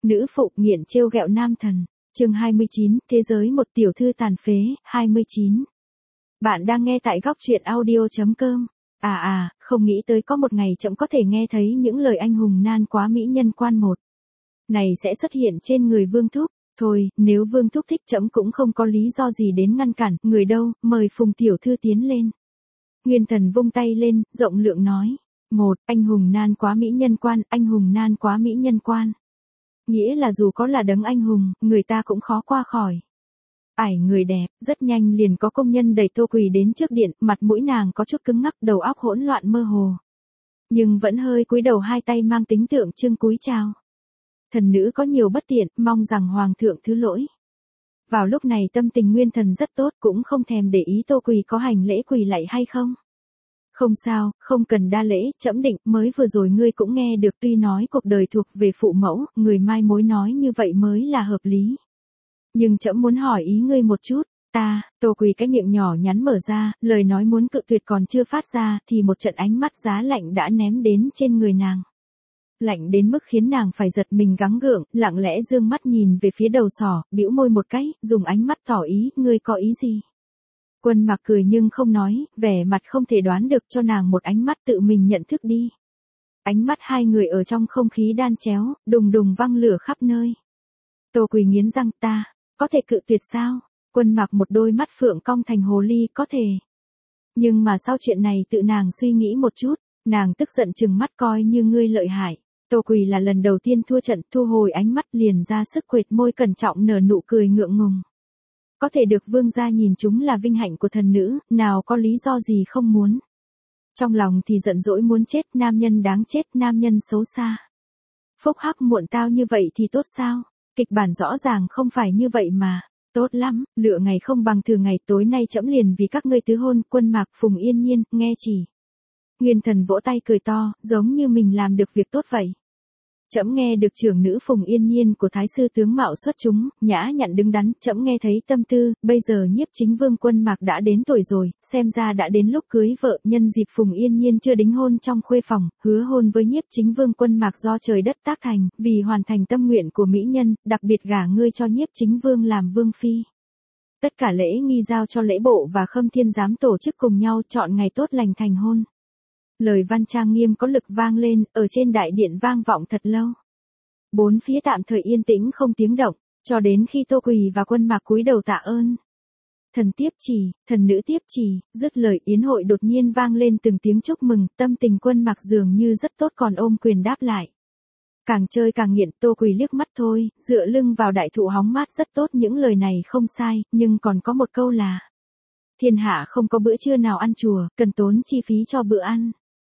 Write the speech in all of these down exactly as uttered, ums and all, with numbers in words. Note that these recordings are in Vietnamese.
Nữ phụ nghiện trêu ghẹo nam thần. Chương hai mươi chín, thế giới một tiểu thư tàn phế. hai mươi chín. Bạn đang nghe tại góc truyện audio chấm com. À à, không nghĩ tới có một ngày trẫm có thể nghe thấy những lời anh hùng nan quá mỹ nhân quan một này sẽ xuất hiện trên người Vương Thúc. Thôi, nếu Vương Thúc thích trẫm cũng không có lý do gì đến ngăn cản. Người đâu, mời Phùng tiểu thư tiến lên. Nguyên Thần vung tay lên, rộng lượng nói. Một, anh hùng nan quá mỹ nhân quan, anh hùng nan quá mỹ nhân quan. Nghĩa là dù có là đấng anh hùng, người ta cũng khó qua khỏi. Ải người đẹp, rất nhanh liền có công nhân đẩy Tô Quỳ đến trước điện, mặt mũi nàng có chút cứng ngắc, đầu óc hỗn loạn mơ hồ. Nhưng vẫn hơi cúi đầu, hai tay mang tính tượng trưng cúi chào. Thần nữ có nhiều bất tiện, mong rằng hoàng thượng thứ lỗi. Vào lúc này tâm tình Nguyên Thần rất tốt, cũng không thèm để ý Tô Quỳ có hành lễ quỳ lạy hay không. Không sao, không cần đa lễ, trẫm định, mới vừa rồi ngươi cũng nghe được, tuy nói cuộc đời thuộc về phụ mẫu, người mai mối nói như vậy mới là hợp lý. Nhưng trẫm muốn hỏi ý ngươi một chút, ta, Tô Quỳ cái miệng nhỏ nhắn mở ra, lời nói muốn cự tuyệt còn chưa phát ra, thì một trận ánh mắt giá lạnh đã ném đến trên người nàng. Lạnh đến mức khiến nàng phải giật mình gắng gượng, lặng lẽ dương mắt nhìn về phía đầu sỏ, bĩu môi một cái, dùng ánh mắt tỏ ý, ngươi có ý gì? Quân Mặc cười nhưng không nói, vẻ mặt không thể đoán được, cho nàng một ánh mắt tự mình nhận thức đi. Ánh mắt hai người ở trong không khí đan chéo, đùng đùng văng lửa khắp nơi. Tô Quỳ nghiến răng, ta, có thể cự tuyệt sao? Quân Mặc một đôi mắt phượng cong thành hồ ly, có thể. Nhưng mà sau chuyện này tự nàng suy nghĩ một chút, nàng tức giận trừng mắt, coi như ngươi lợi hại. Tô Quỳ là lần đầu tiên thua trận, thu hồi ánh mắt liền ra sức quệt môi cẩn trọng nở nụ cười ngượng ngùng. Có thể được vương gia nhìn chúng là vinh hạnh của thần nữ, nào có lý do gì không muốn. Trong lòng thì giận dỗi muốn chết, nam nhân đáng chết, nam nhân xấu xa. Phúc hắc muộn tao như vậy thì tốt sao? Kịch bản rõ ràng không phải như vậy mà. Tốt lắm, lựa ngày không bằng thường ngày, tối nay trẫm liền vì các ngươi tứ hôn. Quân Mạc, Phùng Yên Nhiên, nghe chỉ. Nguyên Thần vỗ tay cười to, giống như mình làm được việc tốt vậy. Trẫm nghe được trưởng nữ Phùng Yên Nhiên của Thái sư tướng mạo xuất chúng, nhã nhặn đứng đắn, trẫm nghe thấy tâm tư, bây giờ nhiếp chính vương Quân Mạc đã đến tuổi rồi, xem ra đã đến lúc cưới vợ. Nhân dịp Phùng Yên Nhiên chưa đính hôn trong khuê phòng, hứa hôn với nhiếp chính vương Quân Mạc do trời đất tác thành, vì hoàn thành tâm nguyện của mỹ nhân, đặc biệt gả ngươi cho nhiếp chính vương làm vương phi. Tất cả lễ nghi giao cho lễ bộ và Khâm Thiên giám tổ chức cùng nhau, chọn ngày tốt lành thành hôn. Lời văn trang nghiêm có lực vang lên, ở trên đại điện vang vọng thật lâu. Bốn phía tạm thời yên tĩnh không tiếng động, cho đến khi Tô Quỳ và Quân Mạc cúi đầu tạ ơn. Thần tiếp chỉ, thần nữ tiếp chỉ, dứt lời yến hội đột nhiên vang lên từng tiếng chúc mừng, tâm tình Quân Mạc dường như rất tốt còn ôm quyền đáp lại. Càng chơi càng nghiện, Tô Quỳ liếc mắt thôi, dựa lưng vào đại thụ hóng mát rất tốt, những lời này không sai, nhưng còn có một câu là thiên hạ không có bữa trưa nào ăn chùa, cần tốn chi phí cho bữa ăn.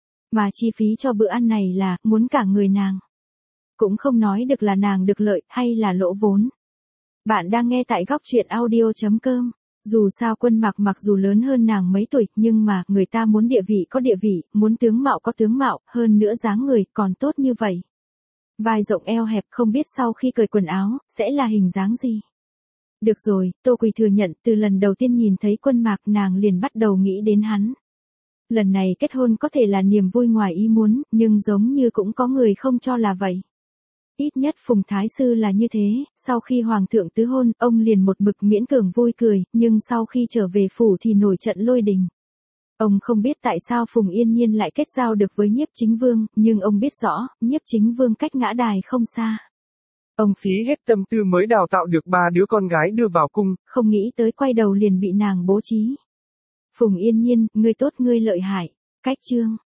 Mà chi phí cho bữa ăn này là, muốn cả người nàng. Cũng không nói được là nàng được lợi, hay là lỗ vốn. Bạn đang nghe tại góc truyện audio chấm com. Dù sao Quân Mạc mặc dù lớn hơn nàng mấy tuổi, nhưng mà, người ta muốn địa vị có địa vị, muốn tướng mạo có tướng mạo, hơn nữa dáng người, còn tốt như vậy. Vai rộng eo hẹp, không biết sau khi cởi quần áo, sẽ là hình dáng gì. Được rồi, Tô Quỳ thừa nhận, từ lần đầu tiên nhìn thấy Quân Mạc nàng liền bắt đầu nghĩ đến hắn. Lần này kết hôn có thể là niềm vui ngoài ý muốn, nhưng giống như cũng có người không cho là vậy. Ít nhất Phùng Thái Sư là như thế, sau khi Hoàng thượng tứ hôn, ông liền một mực miễn cưỡng vui cười, nhưng sau khi trở về phủ thì nổi trận lôi đình. Ông không biết tại sao Phùng Yên Nhiên lại kết giao được với nhiếp chính vương, nhưng ông biết rõ, nhiếp chính vương cách ngã đài không xa. Ông phí hết tâm tư mới đào tạo được ba đứa con gái đưa vào cung. Không nghĩ tới quay đầu liền bị nàng bố trí. Phùng Yên Nhiên, ngươi tốt ngươi lợi hại. Cách chương.